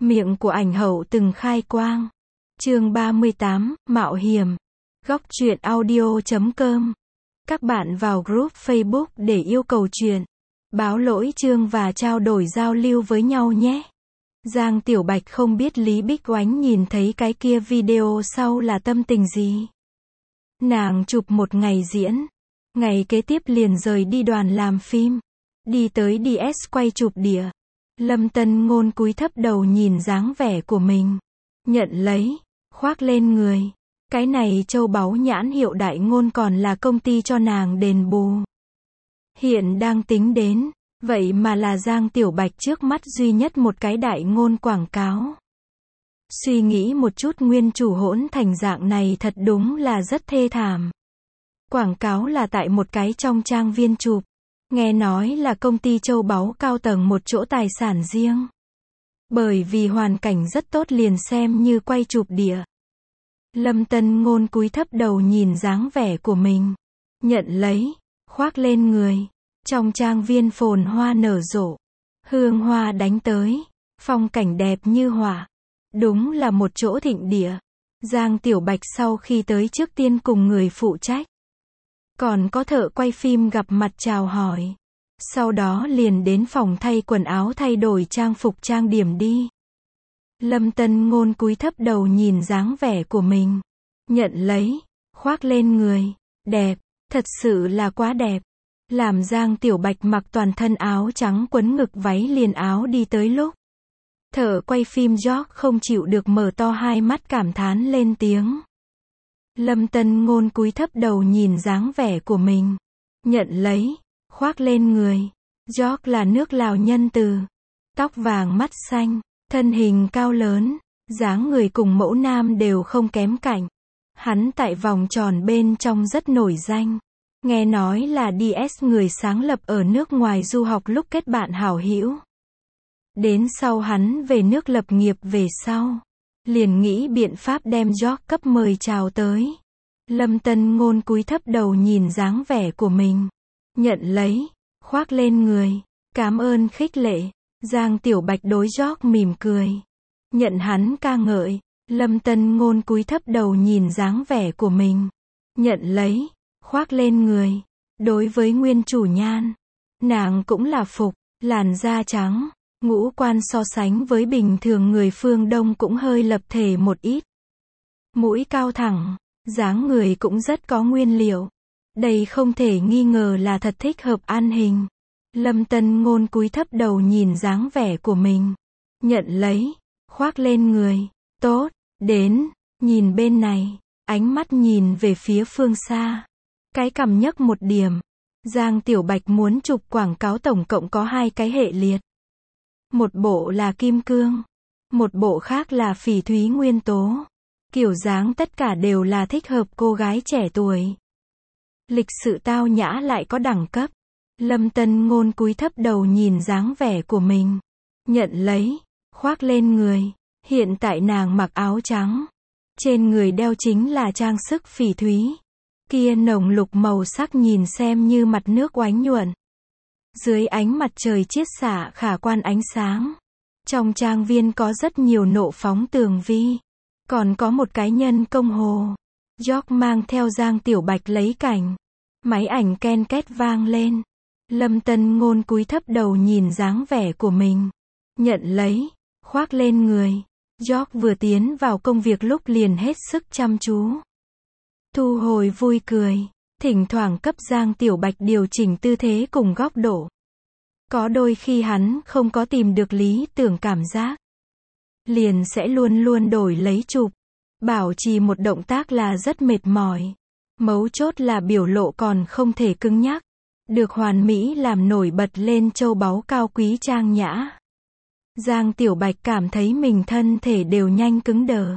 Miệng của ảnh hậu từng khai quang. Chương 38, Mạo hiểm. Góc truyện audio.com. Các bạn vào group Facebook để yêu cầu truyện, báo lỗi chương và trao đổi giao lưu với nhau nhé. Giang Tiểu Bạch không biết Lý Bích Oánh nhìn thấy cái kia video sau là tâm tình gì. Nàng chụp một ngày diễn, ngày kế tiếp liền rời đi đoàn làm phim, đi tới DS quay chụp đĩa. Lâm Tân Ngôn cúi thấp đầu nhìn dáng vẻ của mình, nhận lấy, khoác lên người. Cái này châu báu nhãn hiệu Đại Ngôn còn là công ty cho nàng đền bù. Hiện đang tính đến, vậy mà là Giang Tiểu Bạch trước mắt duy nhất một cái Đại Ngôn quảng cáo. Suy nghĩ một chút, nguyên chủ hỗn thành dạng này thật đúng là rất thê thảm. Quảng cáo là tại một cái trong trang viên chụp. Nghe nói là công ty châu báu cao tầng một chỗ tài sản riêng. Bởi vì hoàn cảnh rất tốt liền xem như quay chụp đĩa. Lâm Tân Ngôn cúi thấp đầu nhìn dáng vẻ của mình, nhận lấy, khoác lên người. Trong trang viên phồn hoa nở rộ, hương hoa đánh tới, phong cảnh đẹp như họa. Đúng là một chỗ thịnh địa. Giang Tiểu Bạch sau khi tới trước tiên cùng người phụ trách, còn có thợ quay phim gặp mặt chào hỏi. Sau đó liền đến phòng thay quần áo thay đổi trang phục trang điểm đi. Lâm Tân Ngôn cúi thấp đầu nhìn dáng vẻ của mình, nhận lấy, khoác lên người. Đẹp, thật sự là quá đẹp. Làm Giang Tiểu Bạch mặc toàn thân áo trắng quấn ngực váy liền áo đi tới lúc, thợ quay phim George không chịu được mở to hai mắt cảm thán lên tiếng. Lâm Tân Ngôn cúi thấp đầu nhìn dáng vẻ của mình, nhận lấy, khoác lên người. George là nước Lào nhân từ, tóc vàng mắt xanh, thân hình cao lớn, dáng người cùng mẫu nam đều không kém cạnh. Hắn tại vòng tròn bên trong rất nổi danh. Nghe nói là DS người sáng lập ở nước ngoài du học lúc kết bạn hảo hữu. Đến sau hắn về nước lập nghiệp về sau, liền nghĩ biện pháp đem George cấp mời chào tới. Lâm Tân Ngôn cúi thấp đầu nhìn dáng vẻ của mình, nhận lấy, khoác lên người. Cảm ơn khích lệ. Giang Tiểu Bạch đối George mỉm cười, nhận hắn ca ngợi. Lâm Tân Ngôn cúi thấp đầu nhìn dáng vẻ của mình, nhận lấy, khoác lên người. Đối với nguyên chủ nhan, nàng cũng là phục. Làn da trắng, ngũ quan so sánh với bình thường người phương Đông cũng hơi lập thể một ít. Mũi cao thẳng, dáng người cũng rất có nguyên liệu. Đây không thể nghi ngờ là thật thích hợp ăn hình. Lâm Tân Ngôn cúi thấp đầu nhìn dáng vẻ của mình, nhận lấy, khoác lên người. Tốt, đến, nhìn bên này. Ánh mắt nhìn về phía phương xa, cái cằm nhấc một điểm. Giang Tiểu Bạch muốn chụp quảng cáo tổng cộng có 2 cái hệ liệt. Một bộ là kim cương, một bộ khác là phỉ thúy nguyên tố. Kiểu dáng tất cả đều là thích hợp cô gái trẻ tuổi. Lịch sự tao nhã lại có đẳng cấp. Lâm Tân Ngôn cúi thấp đầu nhìn dáng vẻ của mình, nhận lấy, khoác lên người. Hiện tại nàng mặc áo trắng, trên người đeo chính là trang sức phỉ thúy. Kia nồng lục màu sắc nhìn xem như mặt nước oánh nhuận. Dưới ánh mặt trời chiết xạ khả quan ánh sáng. Trong trang viên có rất nhiều nộ phóng tường vi. Còn có một cái nhân công hồ. George mang theo Giang Tiểu Bạch lấy cảnh. Máy ảnh ken két vang lên. Lâm Tân Ngôn cúi thấp đầu nhìn dáng vẻ của mình, nhận lấy, khoác lên người. George vừa tiến vào công việc lúc liền hết sức chăm chú. Thu hồi vui cười, thỉnh thoảng cấp Giang Tiểu Bạch điều chỉnh tư thế cùng góc độ. Có đôi khi hắn không có tìm được lý tưởng cảm giác, liền sẽ luôn luôn đổi lấy chụp. Bảo trì một động tác là rất mệt mỏi. Mấu chốt là biểu lộ còn không thể cứng nhắc, được hoàn mỹ làm nổi bật lên châu báu cao quý trang nhã. Giang Tiểu Bạch cảm thấy mình thân thể đều nhanh cứng đờ.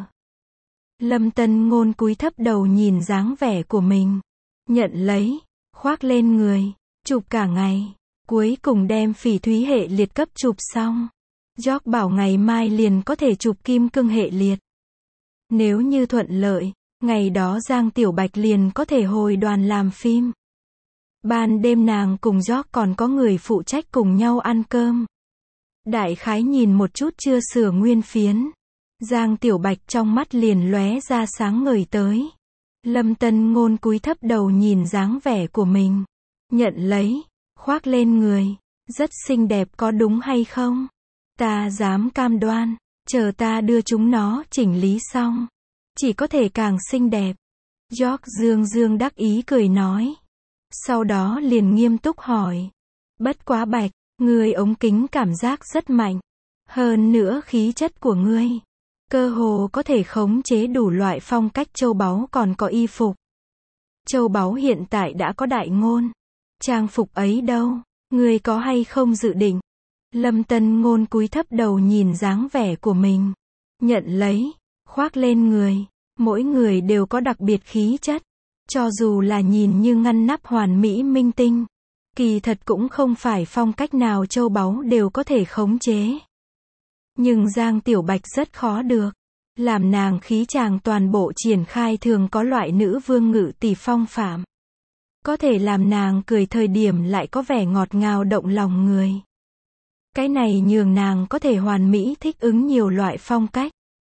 Lâm Tân Ngôn cúi thấp đầu nhìn dáng vẻ của mình, nhận lấy, khoác lên người. Chụp cả ngày, cuối cùng đem phỉ thúy hệ liệt cấp chụp xong. George bảo ngày mai liền có thể chụp kim cương hệ liệt. Nếu như thuận lợi, ngày đó Giang Tiểu Bạch liền có thể hồi đoàn làm phim. Ban đêm nàng cùng George còn có người phụ trách cùng nhau ăn cơm. Đại khái nhìn một chút chưa sửa nguyên phiến. Giang Tiểu Bạch trong mắt liền lóe ra sáng ngời tới. Lâm Tân Ngôn cúi thấp đầu nhìn dáng vẻ của mình. Nhận lấy, khoác lên người. Rất xinh đẹp có đúng hay không? Ta dám cam đoan, chờ ta đưa chúng nó chỉnh lý xong. Chỉ có thể càng xinh đẹp. George dương dương đắc ý cười nói. Sau đó liền nghiêm túc hỏi. Bất quá Bạch, ngươi ống kính cảm giác rất mạnh. Hơn nữa khí chất của ngươi. Cơ hồ có thể khống chế đủ loại phong cách châu báu còn có y phục. Châu báu hiện tại đã có đại ngôn. Trang phục ấy đâu? Ngươi có hay không dự định? Lâm Tân Ngôn cúi thấp đầu nhìn dáng vẻ của mình. Nhận lấy, khoác lên người. Mỗi người đều có đặc biệt khí chất. Cho dù là nhìn như ngăn nắp hoàn mỹ minh tinh. Kỳ thật cũng không phải phong cách nào châu báu đều có thể khống chế. Nhưng Giang Tiểu Bạch rất khó được. Làm nàng khí chàng toàn bộ triển khai thường có loại nữ vương ngự tỷ phong phạm. Có thể làm nàng cười thời điểm lại có vẻ ngọt ngào động lòng người. Cái này nhường nàng có thể hoàn mỹ thích ứng nhiều loại phong cách.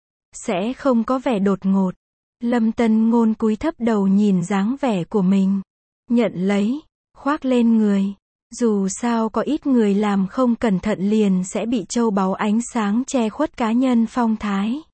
Sẽ không có vẻ đột ngột. Lâm Tân Ngôn cúi thấp đầu nhìn dáng vẻ của mình. Nhận lấy, khoác lên người. Dù sao có ít người làm không cẩn thận liền sẽ bị châu báu ánh sáng che khuất cá nhân phong thái.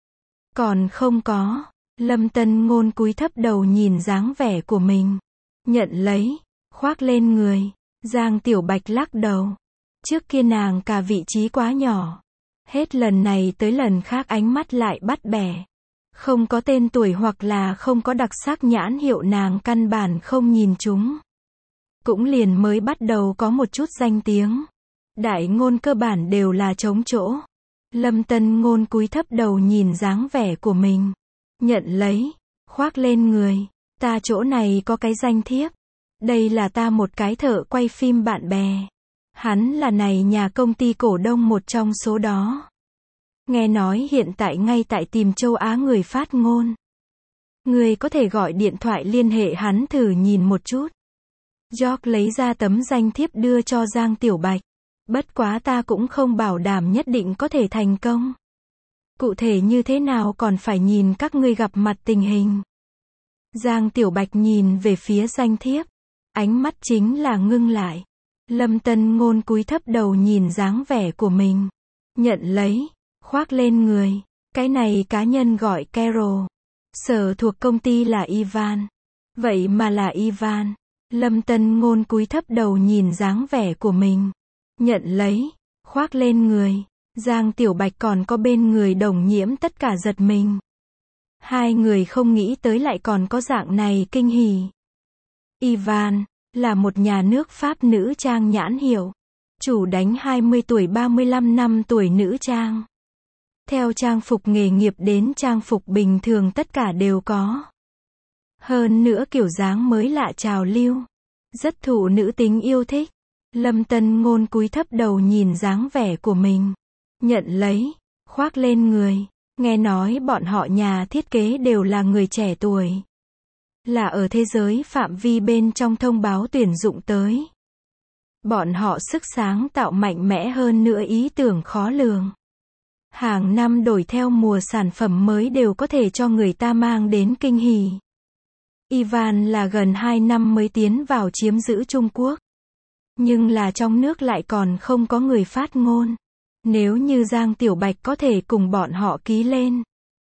Còn không có. Lâm Tân Ngôn cúi thấp đầu nhìn dáng vẻ của mình. Nhận lấy, khoác lên người. Giang Tiểu Bạch lắc đầu. Trước kia nàng cả vị trí quá nhỏ. Hết lần này tới lần khác ánh mắt lại bắt bẻ. Không có tên tuổi hoặc là không có đặc sắc nhãn hiệu nàng căn bản không nhìn chúng. Cũng liền mới bắt đầu có một chút danh tiếng. Đại ngôn cơ bản đều là trống chỗ. Lâm Tân Ngôn cúi thấp đầu nhìn dáng vẻ của mình. Nhận lấy, khoác lên người. Ta chỗ này có cái danh thiếp. Đây là ta một cái thợ quay phim bạn bè. Hắn là này nhà công ty cổ đông một trong số đó. Nghe nói hiện tại ngay tại tìm châu Á người phát ngôn. Người có thể gọi điện thoại liên hệ hắn thử nhìn một chút. George lấy ra tấm danh thiếp đưa cho Giang Tiểu Bạch. Bất quá ta cũng không bảo đảm nhất định có thể thành công. Cụ thể như thế nào còn phải nhìn các ngươi gặp mặt tình hình. Giang Tiểu Bạch nhìn về phía danh thiếp. Ánh mắt chính là ngưng lại. Lâm Tân Ngôn cúi thấp đầu nhìn dáng vẻ của mình. Nhận lấy, khoác lên người. Cái này cá nhân gọi Carol. Sở thuộc công ty là Ivan. Vậy mà là Ivan. Lâm Tân Ngôn cúi thấp đầu nhìn dáng vẻ của mình. Nhận lấy, khoác lên người. Giang Tiểu Bạch còn có bên người Đồng Nhiễm tất cả giật mình. Hai người không nghĩ tới lại còn có dạng này kinh hỉ. Ivan là một nhà nước Pháp nữ trang nhãn hiệu. Chủ đánh 20 tuổi 35 năm tuổi nữ trang. Theo trang phục nghề nghiệp đến trang phục bình thường tất cả đều có. Hơn nữa kiểu dáng mới lạ trào lưu. Rất thụ nữ tính yêu thích. Lâm Tân Ngôn cúi thấp đầu nhìn dáng vẻ của mình. Nhận lấy, khoác lên người. Nghe nói bọn họ nhà thiết kế đều là người trẻ tuổi. Là ở thế giới phạm vi bên trong thông báo tuyển dụng tới. Bọn họ sức sáng tạo mạnh mẽ hơn nữa ý tưởng khó lường. Hàng năm đổi theo mùa sản phẩm mới đều có thể cho người ta mang đến kinh hỉ. Ivan là gần 2 năm mới tiến vào chiếm giữ Trung Quốc. Nhưng là trong nước lại còn không có người phát ngôn. Nếu như Giang Tiểu Bạch có thể cùng bọn họ ký lên.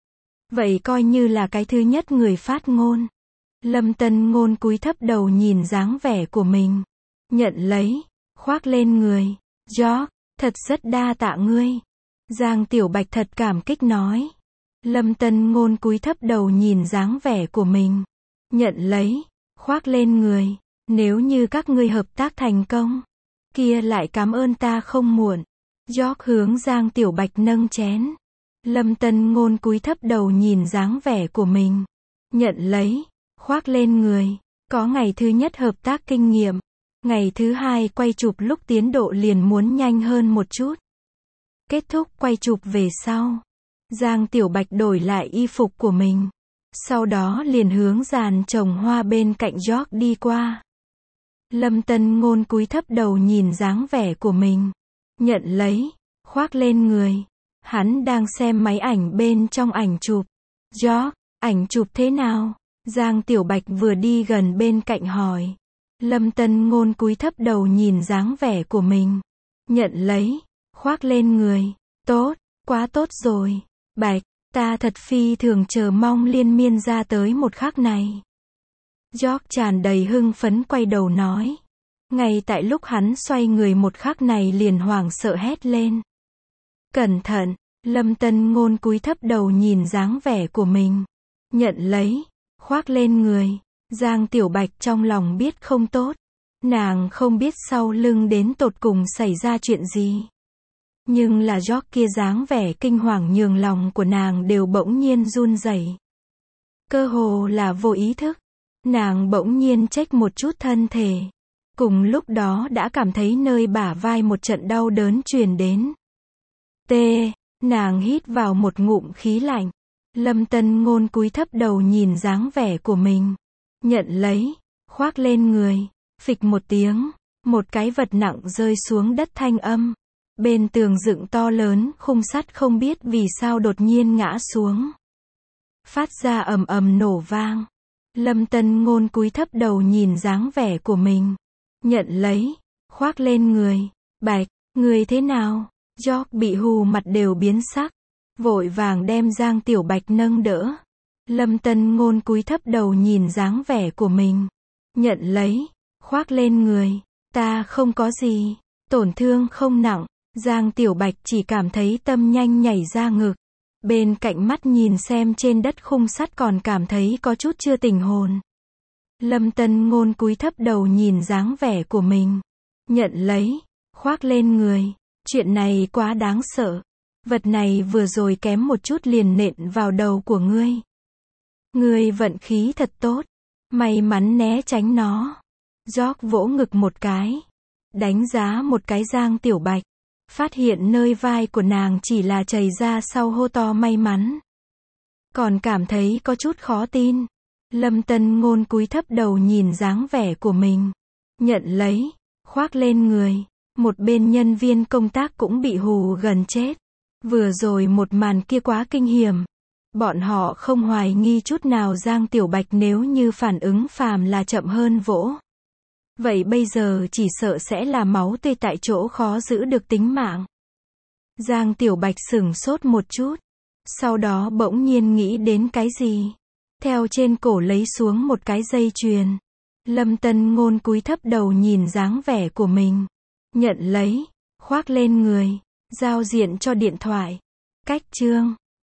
Vậy coi như là cái thứ nhất người phát ngôn. Lâm Tân Ngôn cúi thấp đầu nhìn dáng vẻ của mình. Nhận lấy, khoác lên người. George, thật rất đa tạ ngươi. Giang Tiểu Bạch thật cảm kích nói. Lâm Tân Ngôn cúi thấp đầu nhìn dáng vẻ của mình. Nhận lấy, khoác lên người. Nếu như các ngươi hợp tác thành công, kia lại cảm ơn ta không muộn. George hướng Giang Tiểu Bạch nâng chén. Lâm Tân Ngôn cúi thấp đầu nhìn dáng vẻ của mình. Nhận lấy, khoác lên người. Có ngày thứ nhất hợp tác kinh nghiệm. Ngày thứ hai quay chụp lúc tiến độ liền muốn nhanh hơn một chút. Kết thúc quay chụp về sau. Giang Tiểu Bạch đổi lại y phục của mình. Sau đó liền hướng giàn trồng hoa bên cạnh George đi qua. Lâm Tân Ngôn cúi thấp đầu nhìn dáng vẻ của mình. Nhận lấy, khoác lên người. Hắn đang xem máy ảnh bên trong ảnh chụp. George, ảnh chụp thế nào? Giang Tiểu Bạch vừa đi gần bên cạnh hỏi. Lâm Tân Ngôn cúi thấp đầu nhìn dáng vẻ của mình. Nhận lấy, khoác lên người. Tốt, quá tốt rồi. Bạch, ta thật phi thường chờ mong liên miên ra tới một khắc này. George tràn đầy hưng phấn quay đầu nói. Ngay tại lúc hắn xoay người một khắc này liền hoảng sợ hét lên. Cẩn thận, Lâm Tân Ngôn cúi thấp đầu nhìn dáng vẻ của mình. Nhận lấy, khoác lên người. Giang Tiểu Bạch trong lòng biết không tốt. Nàng không biết sau lưng đến tột cùng xảy ra chuyện gì. Nhưng là George kia dáng vẻ kinh hoàng nhường lòng của nàng đều bỗng nhiên run rẩy. Cơ hồ là vô ý thức. Nàng bỗng nhiên chếch một chút thân thể. Cùng lúc đó đã cảm thấy nơi bả vai một trận đau đớn truyền đến. Nàng hít vào một ngụm khí lạnh. Lâm Tân Ngôn cúi thấp đầu nhìn dáng vẻ của mình. Nhận lấy, khoác lên người. Phịch một tiếng, một cái vật nặng rơi xuống đất thanh âm. Bên tường dựng to lớn, khung sắt không biết vì sao đột nhiên ngã xuống. Phát ra ầm ầm nổ vang. Lâm Tân Ngôn cúi thấp đầu nhìn dáng vẻ của mình. Nhận lấy, khoác lên người. Bạch, người thế nào? George bị hù mặt đều biến sắc. Vội vàng đem Giang Tiểu Bạch nâng đỡ. Lâm Tân Ngôn cúi thấp đầu nhìn dáng vẻ của mình. Nhận lấy, khoác lên người. Ta không có gì. Tổn thương không nặng. Giang Tiểu Bạch chỉ cảm thấy tâm nhanh nhảy ra ngực. Bên cạnh mắt nhìn xem trên đất khung sắt còn cảm thấy có chút chưa tỉnh hồn. Lâm Tân Ngôn cúi thấp đầu nhìn dáng vẻ của mình. Nhận lấy, khoác lên người. Chuyện này quá đáng sợ. Vật này vừa rồi kém một chút liền nện vào đầu của ngươi. Ngươi vận khí thật tốt. May mắn né tránh nó. George vỗ ngực một cái. Đánh giá một cái Giang Tiểu Bạch. Phát hiện nơi vai của nàng chỉ là chảy ra sau hô to may mắn. Còn cảm thấy có chút khó tin. Lâm Tân Ngôn cúi thấp đầu nhìn dáng vẻ của mình. Nhận lấy, khoác lên người. Một bên nhân viên công tác cũng bị hù gần chết. Vừa rồi một màn kia quá kinh hiểm. Bọn họ không hoài nghi chút nào Giang Tiểu Bạch nếu như phản ứng phàm là chậm hơn vỗ. Vậy bây giờ chỉ sợ sẽ là máu tươi tại chỗ khó giữ được tính mạng. Giang Tiểu Bạch sửng sốt một chút. Sau đó bỗng nhiên nghĩ đến cái gì. Theo trên cổ lấy xuống một cái dây chuyền. Lâm Tân Ngôn cúi thấp đầu nhìn dáng vẻ của mình. Nhận lấy, khoác lên người. Giao diện cho điện thoại. Cách chương